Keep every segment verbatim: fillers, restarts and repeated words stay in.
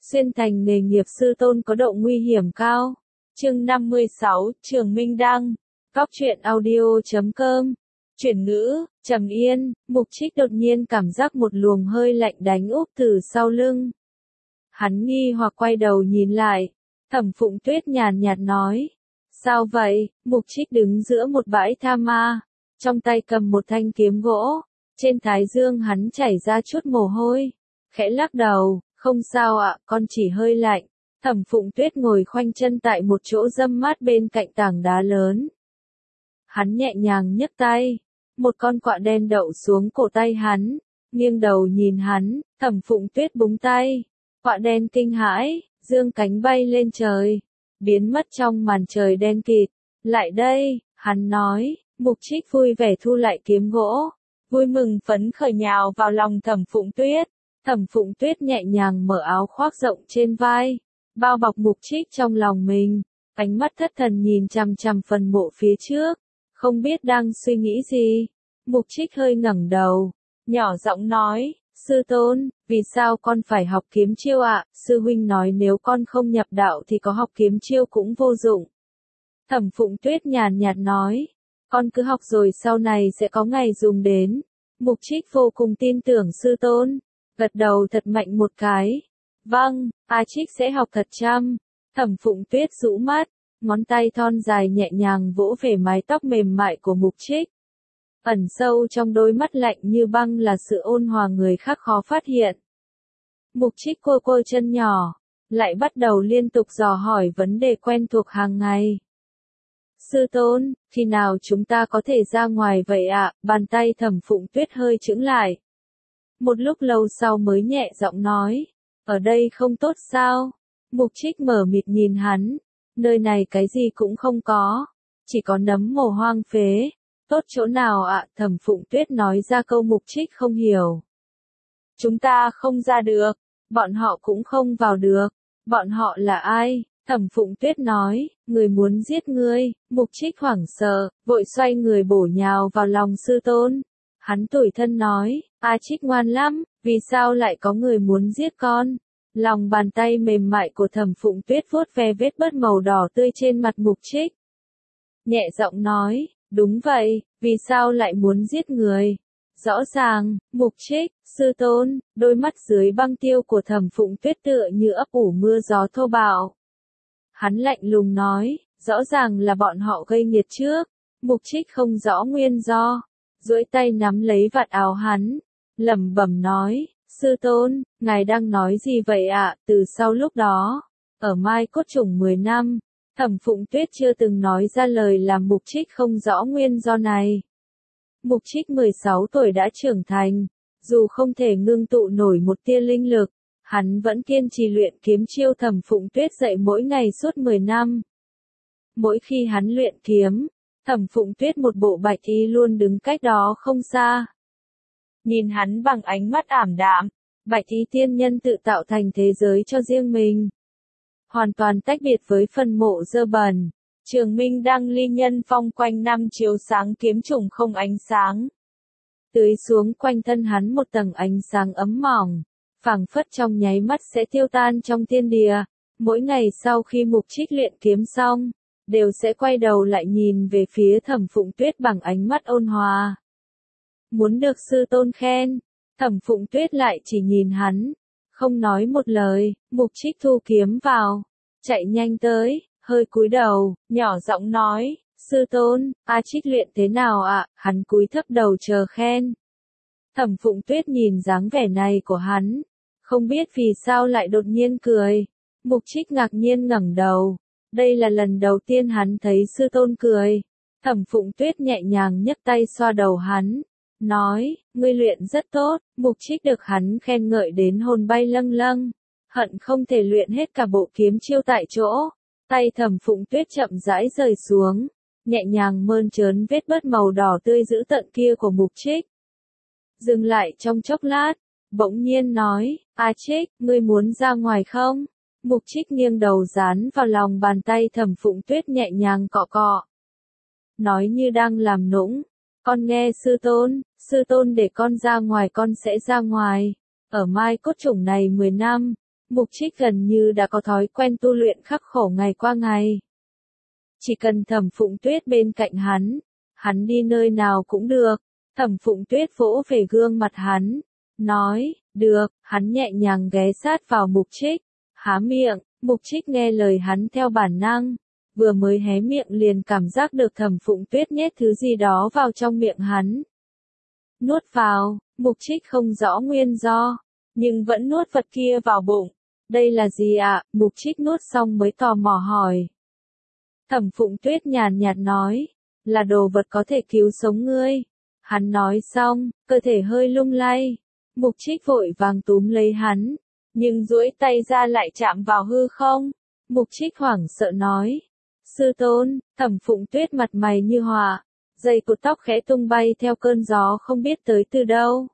xuyên thành nghề nghiệp sư tôn có độ nguy hiểm cao. Chương năm mươi sáu, Trường Minh Đăng. Góc truyện audio chấm com. Chuyển ngữ, trầm yên, Mục Trích đột nhiên cảm giác một luồng hơi lạnh đánh úp từ sau lưng. Hắn nghi hoặc quay đầu nhìn lại, Thẩm Phụng Tuyết nhàn nhạt nói. Sao vậy? Mục Trích đứng giữa một bãi tha ma, trong tay cầm một thanh kiếm gỗ, trên thái dương hắn chảy ra chút mồ hôi, khẽ lắc đầu, không sao ạ, con chỉ hơi lạnh. Thẩm Phụng Tuyết ngồi khoanh chân tại một chỗ râm mát bên cạnh tảng đá lớn. Hắn nhẹ nhàng nhấc tay, một con quạ đen đậu xuống cổ tay hắn, nghiêng đầu nhìn hắn, Thẩm Phụng Tuyết búng tay, quạ đen kinh hãi, dương cánh bay lên trời, biến mất trong màn trời đen kịt. Lại đây, hắn nói. Mục Trích vui vẻ thu lại kiếm gỗ, vui mừng phấn khởi nhào vào lòng Thẩm Phụng Tuyết. Thẩm Phụng Tuyết nhẹ nhàng mở áo khoác rộng trên vai, bao bọc Mục Trích trong lòng mình, ánh mắt thất thần nhìn chằm chằm phần mộ phía trước, không biết đang suy nghĩ gì. Mục Trích hơi ngẩng đầu, nhỏ giọng nói, sư tôn, vì sao con phải học kiếm chiêu ạ? Sư huynh nói nếu con không nhập đạo thì có học kiếm chiêu cũng vô dụng. Thẩm Phụng Tuyết nhàn nhạt nói, con cứ học rồi sau này sẽ có ngày dùng đến. Mục Trích vô cùng tin tưởng sư tôn, gật đầu thật mạnh một cái. Vâng, A Trích sẽ học thật chăm. Thẩm Phụng Tuyết rũ mắt, ngón tay thon dài nhẹ nhàng vỗ về mái tóc mềm mại của Mục Trích. Ẩn sâu trong đôi mắt lạnh như băng là sự ôn hòa người khác khó phát hiện. Mục Trích côi côi chân nhỏ, lại bắt đầu liên tục dò hỏi vấn đề quen thuộc hàng ngày. Sư tôn, khi nào chúng ta có thể ra ngoài vậy ạ? Bàn tay Thẩm Phụng Tuyết hơi chững lại. Một lúc lâu sau mới nhẹ giọng nói, ở đây không tốt sao? Mục Trích mở mịt nhìn hắn, nơi này cái gì cũng không có, chỉ có nấm mồ hoang phế. Tốt chỗ nào ạ? Thẩm Phụng Tuyết nói ra câu Mục Trích không hiểu. Chúng ta không ra được, bọn họ cũng không vào được. Bọn họ là ai? Thẩm Phụng Tuyết nói, người muốn giết ngươi. Mục Trích hoảng sợ, vội xoay người bổ nhào vào lòng sư tôn. Hắn tủi thân nói, A Trích ngoan lắm, vì sao lại có người muốn giết con? Lòng bàn tay mềm mại của Thẩm Phụng Tuyết vuốt ve vết bớt màu đỏ tươi trên mặt Mục Trích. Nhẹ giọng nói, đúng vậy, vì sao lại muốn giết người? Rõ ràng, Mục Trích, sư tôn, đôi mắt dưới băng tiêu của Thẩm Phụng Tuyết tựa như ấp ủ mưa gió thô bạo. Hắn lạnh lùng nói, rõ ràng là bọn họ gây nghiệt trước. Mục Trích không rõ nguyên do, duỗi tay nắm lấy vạt áo hắn, lẩm bẩm nói, sư tôn, ngài đang nói gì vậy ạ? Từ sau lúc đó, ở Mai Cốt Chủng mười năm, Thẩm Phụng Tuyết chưa từng nói ra lời làm Mục Trích không rõ nguyên do này. Mục Trích mười sáu tuổi đã trưởng thành, dù không thể ngưng tụ nổi một tia linh lực, hắn vẫn kiên trì luyện kiếm chiêu Thẩm Phụng Tuyết dạy mỗi ngày suốt mười năm. Mỗi khi hắn luyện kiếm, Thẩm Phụng Tuyết một bộ bạch y luôn đứng cách đó không xa. Nhìn hắn bằng ánh mắt ảm đạm, bạch y tiên nhân tự tạo thành thế giới cho riêng mình. Hoàn toàn tách biệt với phần mộ dơ bẩn. Trường Minh Đăng ly nhân phong quanh năm chiếu sáng kiếm trùng không ánh sáng. Tưới xuống quanh thân hắn một tầng ánh sáng ấm mỏng, phảng phất trong nháy mắt sẽ tiêu tan trong thiên địa. Mỗi ngày sau khi Mục Trích luyện kiếm xong, đều sẽ quay đầu lại nhìn về phía Thẩm Phụng Tuyết bằng ánh mắt ôn hòa. Muốn được sư tôn khen, Thẩm Phụng Tuyết lại chỉ nhìn hắn, không nói một lời. Mục Trích thu kiếm vào, chạy nhanh tới, hơi cúi đầu, nhỏ giọng nói, sư tôn, A Trích luyện thế nào ạ? Hắn cúi thấp đầu chờ khen. Thẩm Phụng Tuyết nhìn dáng vẻ này của hắn, không biết vì sao lại đột nhiên cười. Mục Trích ngạc nhiên ngẩng đầu, đây là lần đầu tiên hắn thấy sư tôn cười. Thẩm Phụng Tuyết nhẹ nhàng nhấc tay xoa đầu hắn, nói, ngươi luyện rất tốt. Mục Trích được hắn khen ngợi đến hồn bay lâng lâng, hận không thể luyện hết cả bộ kiếm chiêu tại chỗ. Tay Thẩm Phụng Tuyết chậm rãi rời xuống, nhẹ nhàng mơn trớn vết bớt màu đỏ tươi dữ tợn kia của Mục Trích. Dừng lại trong chốc lát, bỗng nhiên nói, A Trích, ngươi muốn ra ngoài không? Mục Trích nghiêng đầu dán vào lòng bàn tay Thẩm Phụng Tuyết nhẹ nhàng cọ cọ. Nói như đang làm nũng, con nghe sư tôn, sư tôn để con ra ngoài con sẽ ra ngoài. Ở Mai Cốt Chủng này mười năm, Mục Trích gần như đã có thói quen tu luyện khắc khổ ngày qua ngày. Chỉ cần Thẩm Phụng Tuyết bên cạnh hắn, hắn đi nơi nào cũng được. Thẩm Phụng Tuyết vỗ về gương mặt hắn, nói, được, hắn nhẹ nhàng ghé sát vào Mục Trích, há miệng. Mục Trích nghe lời hắn theo bản năng, vừa mới hé miệng liền cảm giác được Thẩm Phụng Tuyết nhét thứ gì đó vào trong miệng hắn. Nuốt vào, Mục Trích không rõ nguyên do, nhưng vẫn nuốt vật kia vào bụng. Đây là gì ạ? À? Mục Trích nuốt xong mới tò mò hỏi. Thẩm Phụng Tuyết nhàn nhạt nói, là đồ vật có thể cứu sống ngươi. Hắn nói xong, cơ thể hơi lung lay. Mục Trích vội vàng túm lấy hắn, nhưng duỗi tay ra lại chạm vào hư không. Mục Trích hoảng sợ nói, sư tôn. Thẩm Phụng Tuyết mặt mày như họa, dây cột tóc khẽ tung bay theo cơn gió không biết tới từ đâu.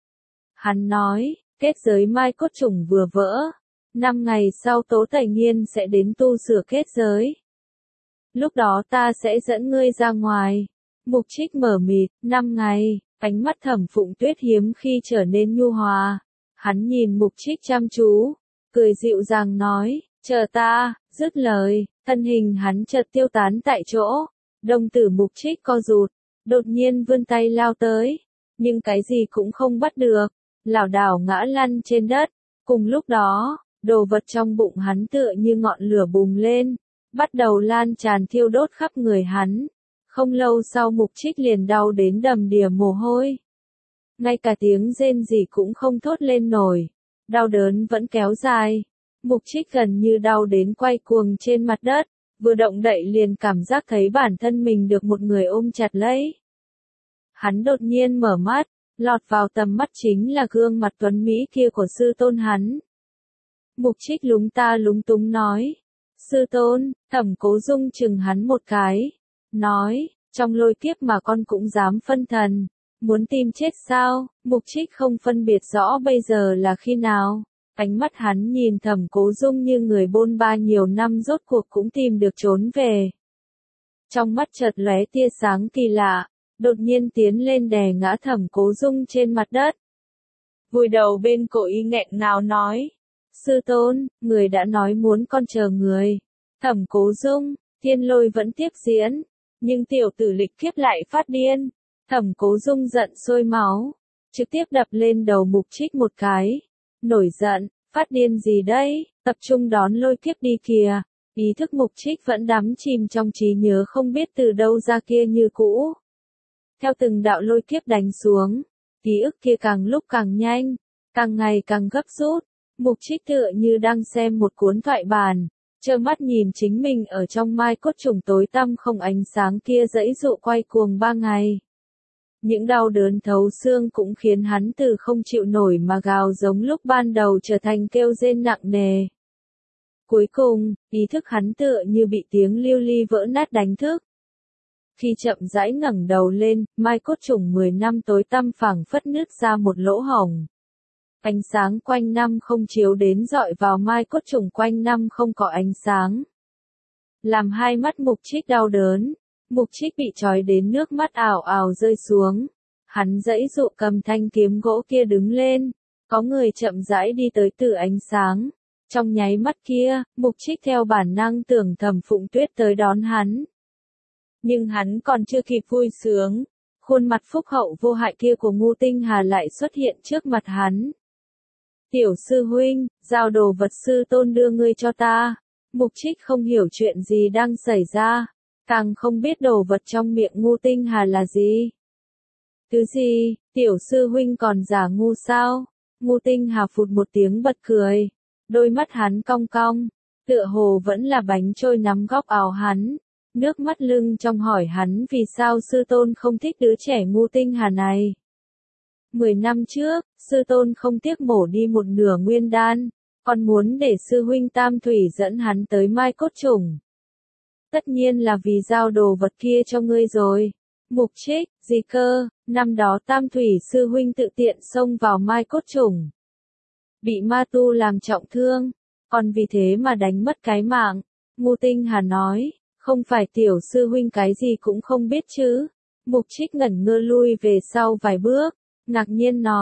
Hắn nói, kết giới mai cốt trùng vừa vỡ, năm ngày sau Tố Tẩy Nghiên sẽ đến tu sửa kết giới. Lúc đó ta sẽ dẫn ngươi ra ngoài. Mục Trích mở mịt, năm ngày, ánh mắt Thẩm Phụng Tuyết hiếm khi trở nên nhu hòa. Hắn nhìn Mục Trích chăm chú, cười dịu dàng nói, chờ ta. Dứt lời, thân hình hắn chợt tiêu tán tại chỗ. Đồng tử Mục Trích co rụt, đột nhiên vươn tay lao tới, nhưng cái gì cũng không bắt được, lảo đảo ngã lăn trên đất. Cùng lúc đó, đồ vật trong bụng hắn tựa như ngọn lửa bùng lên, bắt đầu lan tràn thiêu đốt khắp người hắn. Không lâu sau Mục Trích liền đau đến đầm đìa mồ hôi. Ngay cả tiếng rên rỉ cũng không thốt lên nổi. Đau đớn vẫn kéo dài. Mục Trích gần như đau đến quay cuồng trên mặt đất. Vừa động đậy liền cảm giác thấy bản thân mình được một người ôm chặt lấy. Hắn đột nhiên mở mắt, lọt vào tầm mắt chính là gương mặt tuấn mỹ kia của sư tôn hắn. Mục Trích lúng ta lúng túng nói, sư tôn. Thẩm Cố Dung chừng hắn một cái, nói, trong lôi kiếp mà con cũng dám phân thần, muốn tìm chết sao? Mục Trích không phân biệt rõ bây giờ là khi nào. Ánh mắt hắn nhìn Thẩm Cố Dung như người bôn ba nhiều năm rốt cuộc cũng tìm được trốn về. Trong mắt chợt lóe tia sáng kỳ lạ, đột nhiên tiến lên đè ngã Thẩm Cố Dung trên mặt đất. Vùi đầu bên cổ y nghẹn ngào nói, sư tôn, người đã nói muốn con chờ người. Thẩm Cố Dung, thiên lôi vẫn tiếp diễn, nhưng tiểu tử lịch kiếp lại phát điên. Thẩm Cố Dung giận sôi máu, trực tiếp đập lên đầu Mục Trích một cái. Nổi giận, phát điên gì đấy, tập trung đón lôi kiếp đi kìa. Ý thức Mục Trích vẫn đắm chìm trong trí nhớ không biết từ đâu ra kia như cũ. Theo từng đạo lôi kiếp đánh xuống, ký ức kia càng lúc càng nhanh, càng ngày càng gấp rút. Mục Trích tựa như đang xem một cuốn thoại bản, trơ mắt nhìn chính mình ở trong mai cốt trùng tối tăm không ánh sáng kia giãy dụ quay cuồng ba ngày. Những đau đớn thấu xương cũng khiến hắn từ không chịu nổi mà gào giống lúc ban đầu trở thành kêu rên nặng nề. Cuối cùng, ý thức hắn tựa như bị tiếng lưu ly vỡ nát đánh thức. Khi chậm rãi ngẩng đầu lên, mai cốt trùng mười năm tối tăm phảng phất nứt ra một lỗ hổng. Ánh sáng quanh năm không chiếu đến dọi vào mai cốt trùng quanh năm không có ánh sáng. Làm hai mắt Mục Trích đau đớn. Mục Trích bị trói đến nước mắt ảo ảo rơi xuống. Hắn giãy dụ cầm thanh kiếm gỗ kia đứng lên. Có người chậm rãi đi tới từ ánh sáng. Trong nháy mắt kia, Mục Trích theo bản năng tưởng Thẩm Phụng Tuyết tới đón hắn. Nhưng hắn còn chưa kịp vui sướng, khuôn mặt phúc hậu vô hại kia của Ngưu Tinh Hà lại xuất hiện trước mặt hắn. Tiểu sư huynh, giao đồ vật sư tôn đưa ngươi cho ta. Mục Trích không hiểu chuyện gì đang xảy ra, càng không biết đồ vật trong miệng Ngưu Tinh Hà là gì. Thứ gì, tiểu sư huynh còn giả ngu sao? Ngưu Tinh Hà phụt một tiếng bật cười, đôi mắt hắn cong cong, tựa hồ vẫn là bánh trôi nắm góc áo hắn, nước mắt lưng trong hỏi hắn vì sao sư tôn không thích đứa trẻ Ngưu Tinh Hà này. Mười năm trước, sư tôn không tiếc mổ đi một nửa nguyên đan, còn muốn để sư huynh Tam Thủy dẫn hắn tới mai cốt trùng. Tất nhiên là vì giao đồ vật kia cho ngươi rồi. Mục Trích, gì cơ, năm đó Tam Thủy sư huynh tự tiện xông vào mai cốt trùng. Bị ma tu làm trọng thương, còn vì thế mà đánh mất cái mạng. Ngưu Tinh Hà nói, không phải tiểu sư huynh cái gì cũng không biết chứ. Mục Trích ngẩn ngơ lui về sau vài bước, ngạc nhiên nói,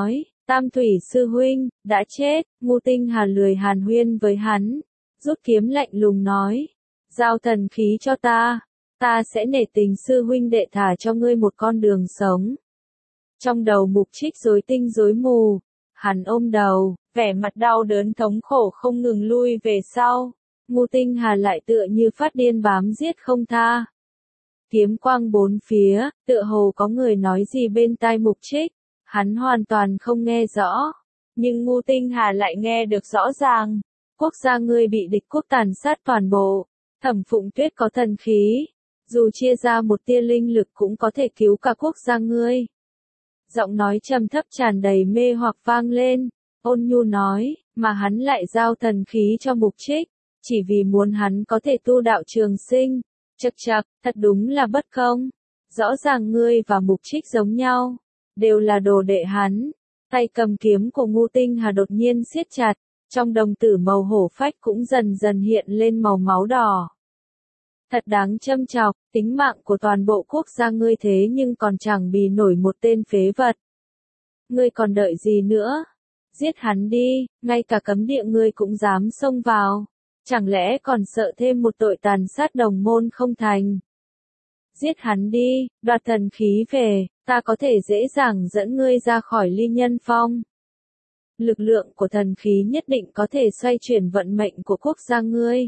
Tam Thủy sư huynh, đã chết, Ngô Tinh Hà lười hàn huyên với hắn, rút kiếm lạnh lùng nói, giao thần khí cho ta, ta sẽ nể tình sư huynh đệ thả cho ngươi một con đường sống. Trong đầu Mục Trích rối tinh rối mù, hắn ôm đầu, vẻ mặt đau đớn thống khổ không ngừng lui về sau, Ngô Tinh Hà lại tựa như phát điên bám giết không tha. Kiếm quang bốn phía, tựa hồ có người nói gì bên tai Mục Trích, hắn hoàn toàn không nghe rõ, nhưng Ngô Tinh Hà lại nghe được rõ ràng. Quốc gia ngươi bị địch quốc tàn sát toàn bộ, Thẩm Phụng Tuyết có thần khí, dù chia ra một tia linh lực cũng có thể cứu cả quốc gia ngươi. Giọng nói trầm thấp tràn đầy mê hoặc vang lên, Ôn Nhu nói, mà hắn lại giao thần khí cho Mục Trích, chỉ vì muốn hắn có thể tu đạo trường sinh. Chậc chậc, thật đúng là bất công. Rõ ràng ngươi và Mục Trích giống nhau, đều là đồ đệ hắn. Tay cầm kiếm của Ngô Tinh Hà đột nhiên siết chặt, trong đồng tử màu hổ phách cũng dần dần hiện lên màu máu đỏ. Thật đáng châm chọc, tính mạng của toàn bộ quốc gia ngươi thế nhưng còn chẳng bì nổi một tên phế vật. Ngươi còn đợi gì nữa? Giết hắn đi, ngay cả cấm địa ngươi cũng dám xông vào. Chẳng lẽ còn sợ thêm một tội tàn sát đồng môn không thành? Giết hắn đi, đoạt thần khí về, ta có thể dễ dàng dẫn ngươi ra khỏi Ly Nhân Phong. Lực lượng của thần khí nhất định có thể xoay chuyển vận mệnh của quốc gia ngươi.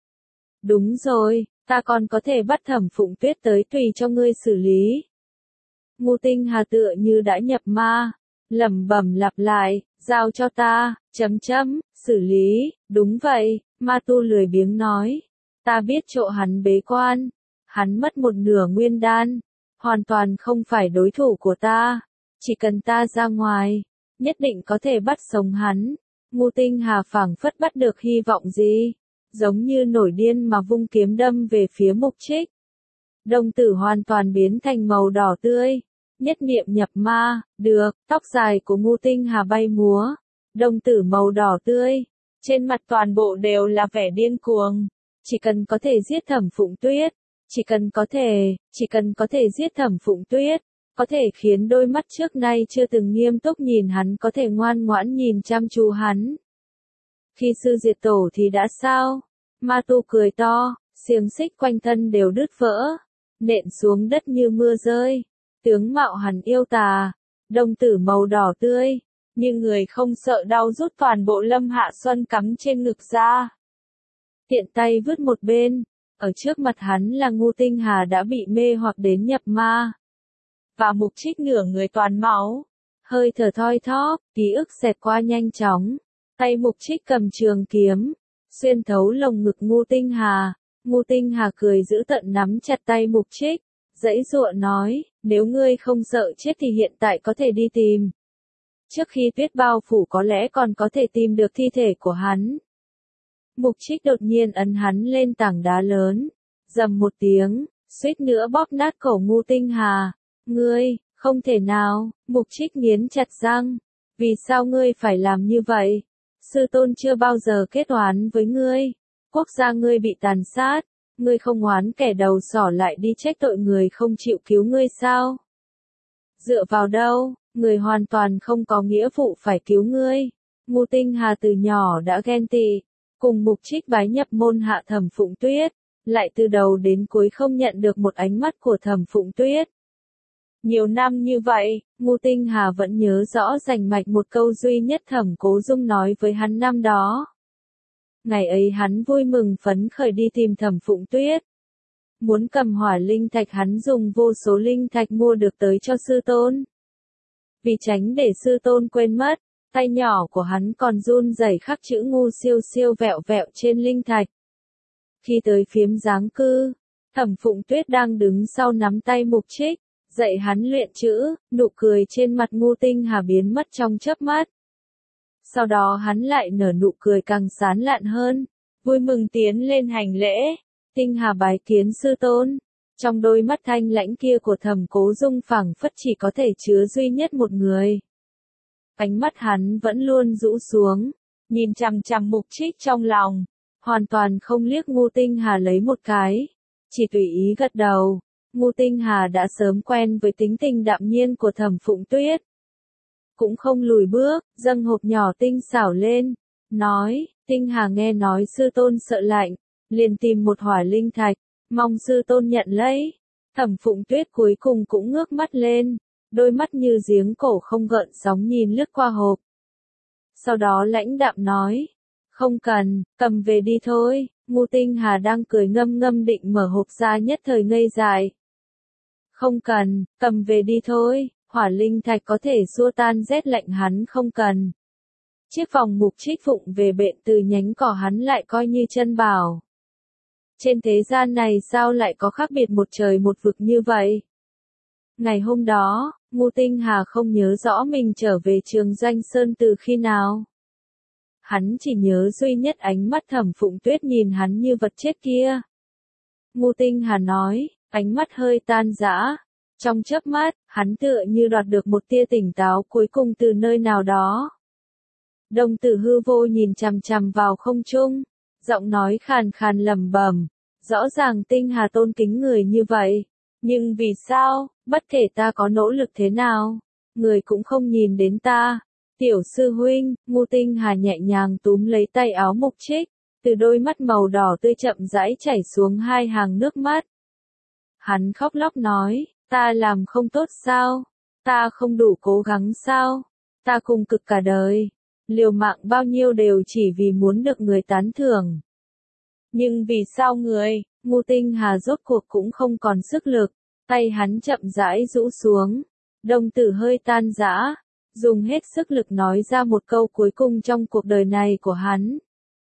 Đúng rồi, ta còn có thể bắt Thẩm Phụng Tuyết tới tùy cho ngươi xử lý. Ngô Tinh Hà tựa như đã nhập ma, lẩm bẩm lặp lại, giao cho ta, chấm chấm, xử lý, đúng vậy, Ma Tu lười biếng nói, ta biết chỗ hắn bế quan, hắn mất một nửa nguyên đan, hoàn toàn không phải đối thủ của ta, chỉ cần ta ra ngoài, nhất định có thể bắt sống hắn. Ngô Tinh Hà phảng phất bắt được hy vọng gì, giống như nổi điên mà vung kiếm đâm về phía Mục Trích. Đồng tử hoàn toàn biến thành màu đỏ tươi, nhất niệm nhập ma, được, tóc dài của Ngô Tinh Hà bay múa, đồng tử màu đỏ tươi, trên mặt toàn bộ đều là vẻ điên cuồng, chỉ cần có thể giết Thẩm Phụng Tuyết, chỉ cần có thể, chỉ cần có thể giết Thẩm Phụng Tuyết, có thể khiến đôi mắt trước nay chưa từng nghiêm túc nhìn hắn có thể ngoan ngoãn nhìn chăm chú hắn. Khi sư diệt tổ thì đã sao? Ma Tu cười to, xiềng xích quanh thân đều đứt vỡ, nện xuống đất như mưa rơi. Tướng mạo hắn yêu tà, đồng tử màu đỏ tươi, nhưng người không sợ đau rút toàn bộ Lâm Hạ Xuân cắm trên ngực ra. Tiện tay vứt một bên, ở trước mặt hắn là Ngô Tinh Hà đã bị mê hoặc đến nhập ma. Và Mục Trích nửa người toàn máu, hơi thở thoi thóp, ký ức xẹt qua nhanh chóng. Tay Mục Trích cầm trường kiếm, xuyên thấu lồng ngực Ngô Tinh Hà. Ngô Tinh Hà cười giữ tận nắm chặt tay Mục Trích, giãy giụa nói, nếu ngươi không sợ chết thì hiện tại có thể đi tìm. Trước khi tuyết bao phủ có lẽ còn có thể tìm được thi thể của hắn. Mục Trích đột nhiên ấn hắn lên tảng đá lớn, rầm một tiếng, suýt nữa bóp nát cổ Ngô Tinh Hà. Ngươi, không thể nào, Mục Trích nghiến chặt răng, vì sao ngươi phải làm như vậy? Sư tôn chưa bao giờ kết oán với ngươi, quốc gia ngươi bị tàn sát, ngươi không oán kẻ đầu sỏ lại đi trách tội người không chịu cứu ngươi sao? Dựa vào đâu, người hoàn toàn không có nghĩa vụ phải cứu ngươi. Ngô Tinh Hà từ nhỏ đã ghen tị, cùng Mục Trích bái nhập môn hạ Thẩm Phụng Tuyết, lại từ đầu đến cuối không nhận được một ánh mắt của Thẩm Phụng Tuyết. Nhiều năm như vậy, Ngô Tinh Hà vẫn nhớ rõ rành mạch một câu duy nhất Thẩm Cố Dung nói với hắn năm đó. Ngày ấy hắn vui mừng phấn khởi đi tìm Thẩm Phụng Tuyết. Muốn cầm hỏa linh thạch hắn dùng vô số linh thạch mua được tới cho sư tôn. Vì tránh để sư tôn quên mất, tay nhỏ của hắn còn run rẩy khắc chữ ngu siêu siêu vẹo vẹo trên linh thạch. Khi tới phiếm giáng cư, Thẩm Phụng Tuyết đang đứng sau nắm tay Mục Trích, dạy hắn luyện chữ, nụ cười trên mặt Ngô Tinh Hà biến mất trong chớp mắt. Sau đó hắn lại nở nụ cười càng sán lạn hơn, vui mừng tiến lên hành lễ, Tinh Hà bái kiến sư tôn. Trong đôi mắt thanh lãnh kia của Thẩm Cố Dung phảng phất chỉ có thể chứa duy nhất một người. Ánh mắt hắn vẫn luôn rũ xuống, nhìn chằm chằm Mục Trích trong lòng, hoàn toàn không liếc Ngô Tinh Hà lấy một cái, chỉ tùy ý gật đầu. Ngô Tinh Hà đã sớm quen với tính tình đạm nhiên của Thẩm Phụng Tuyết. cũng không lùi bước, dâng hộp nhỏ tinh xảo lên, nói, Tinh Hà nghe nói sư tôn sợ lạnh, liền tìm một hỏa linh thạch, mong sư tôn nhận lấy. Thẩm Phụng Tuyết cuối cùng cũng ngước mắt lên, đôi mắt như giếng cổ không gợn sóng nhìn lướt qua hộp. Sau đó lãnh đạm nói, không cần, cầm về đi thôi. Ngô Tinh Hà đang cười ngâm ngâm định mở hộp ra nhất thời ngây dại. Không cần, cầm về đi thôi, hỏa linh thạch có thể xua tan rét lạnh hắn không cần. Chiếc vòng mục trích phụng về bện từ nhánh cỏ hắn lại coi như chân bảo. Trên thế gian này sao lại có khác biệt một trời một vực như vậy? Ngày hôm đó, Ngô Tinh Hà không nhớ rõ mình trở về Trường Doanh Sơn từ khi nào. Hắn chỉ nhớ duy nhất ánh mắt Thẩm Phụng Tuyết nhìn hắn như vật chết kia. Ngô Tinh Hà nói, ánh mắt hơi tan rã. Trong chớp mắt, hắn tựa như đoạt được một tia tỉnh táo cuối cùng từ nơi nào đó. Đồng tử hư vô nhìn chằm chằm vào không trung, giọng nói khàn khàn lẩm bẩm, rõ ràng Tinh Hà tôn kính người như vậy, nhưng vì sao, bất kể ta có nỗ lực thế nào, người cũng không nhìn đến ta. Tiểu sư huynh, Ngô Tinh Hà nhẹ nhàng túm lấy tay áo Mục Trích, từ đôi mắt màu đỏ tươi chậm rãi chảy xuống hai hàng nước mắt. Hắn khóc lóc nói, ta làm không tốt sao? Ta không đủ cố gắng sao? Ta cùng cực cả đời, liều mạng bao nhiêu đều chỉ vì muốn được người tán thưởng. Nhưng vì sao người, Ngô Tinh Hà rốt cuộc cũng không còn sức lực, tay hắn chậm rãi rũ xuống, đồng tử hơi tan rã, dùng hết sức lực nói ra một câu cuối cùng trong cuộc đời này của hắn.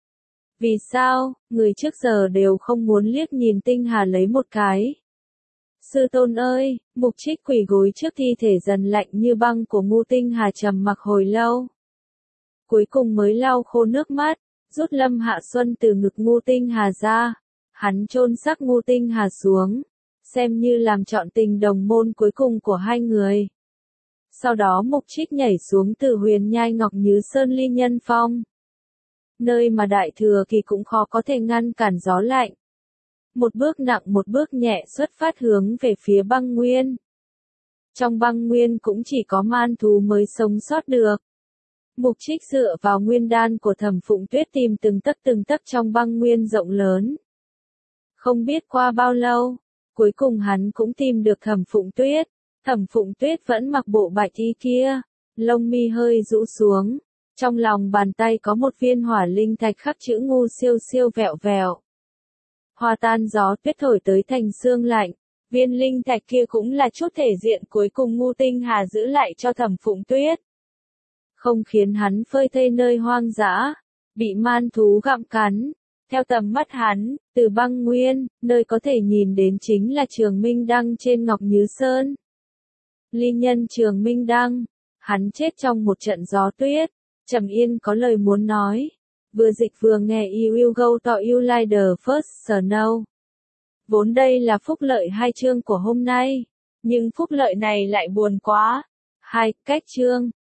Vì sao, người trước giờ đều không muốn liếc nhìn Tinh Hà lấy một cái. Sư tôn ơi, Mục Trích quỳ gối trước thi thể dần lạnh như băng của Ngô Tinh Hà trầm mặc hồi lâu. Cuối cùng mới lau khô nước mắt, rút Lâm Hạ Xuân từ ngực Ngô Tinh Hà ra. Hắn chôn xác Ngô Tinh Hà xuống, xem như làm trọn tình đồng môn cuối cùng của hai người. Sau đó Mục Trích nhảy xuống từ huyền nhai Ngọc Như Sơn Ly Nhân Phong. Nơi mà Đại Thừa Kỳ cũng khó có thể ngăn cản gió lạnh. Một bước nặng một bước nhẹ xuất phát hướng về phía băng nguyên. Trong băng nguyên cũng chỉ có man thú mới sống sót được. Mục Trích dựa vào nguyên đan của Thẩm Phụng Tuyết tìm từng tấc từng tấc trong băng nguyên rộng lớn. Không biết qua bao lâu, cuối cùng hắn cũng tìm được Thẩm Phụng Tuyết. Thẩm Phụng Tuyết vẫn mặc bộ bạch y kia, lông mi hơi rũ xuống, trong lòng bàn tay có một viên hỏa linh thạch khắc chữ Ngô siêu siêu vẹo vẹo. Hòa tan gió tuyết thổi tới thành sương lạnh, viên linh thạch kia cũng là chút thể diện cuối cùng Ngô Tinh Hà giữ lại cho Thẩm Phụng Tuyết. Không khiến hắn phơi thây nơi hoang dã, bị man thú gặm cắn. Theo tầm mắt hắn, từ băng nguyên, nơi có thể nhìn đến chính là Trường Minh Đăng trên Ngọc Như Sơn. Ly nhân Trường Minh Đăng, hắn chết trong một trận gió tuyết. Trầm Yên có lời muốn nói. Vừa dịch vừa nghe You will go to you like the first snow. Vốn đây là phúc lợi hai chương của hôm nay, nhưng phúc lợi này lại buồn quá. Hai, cách chương.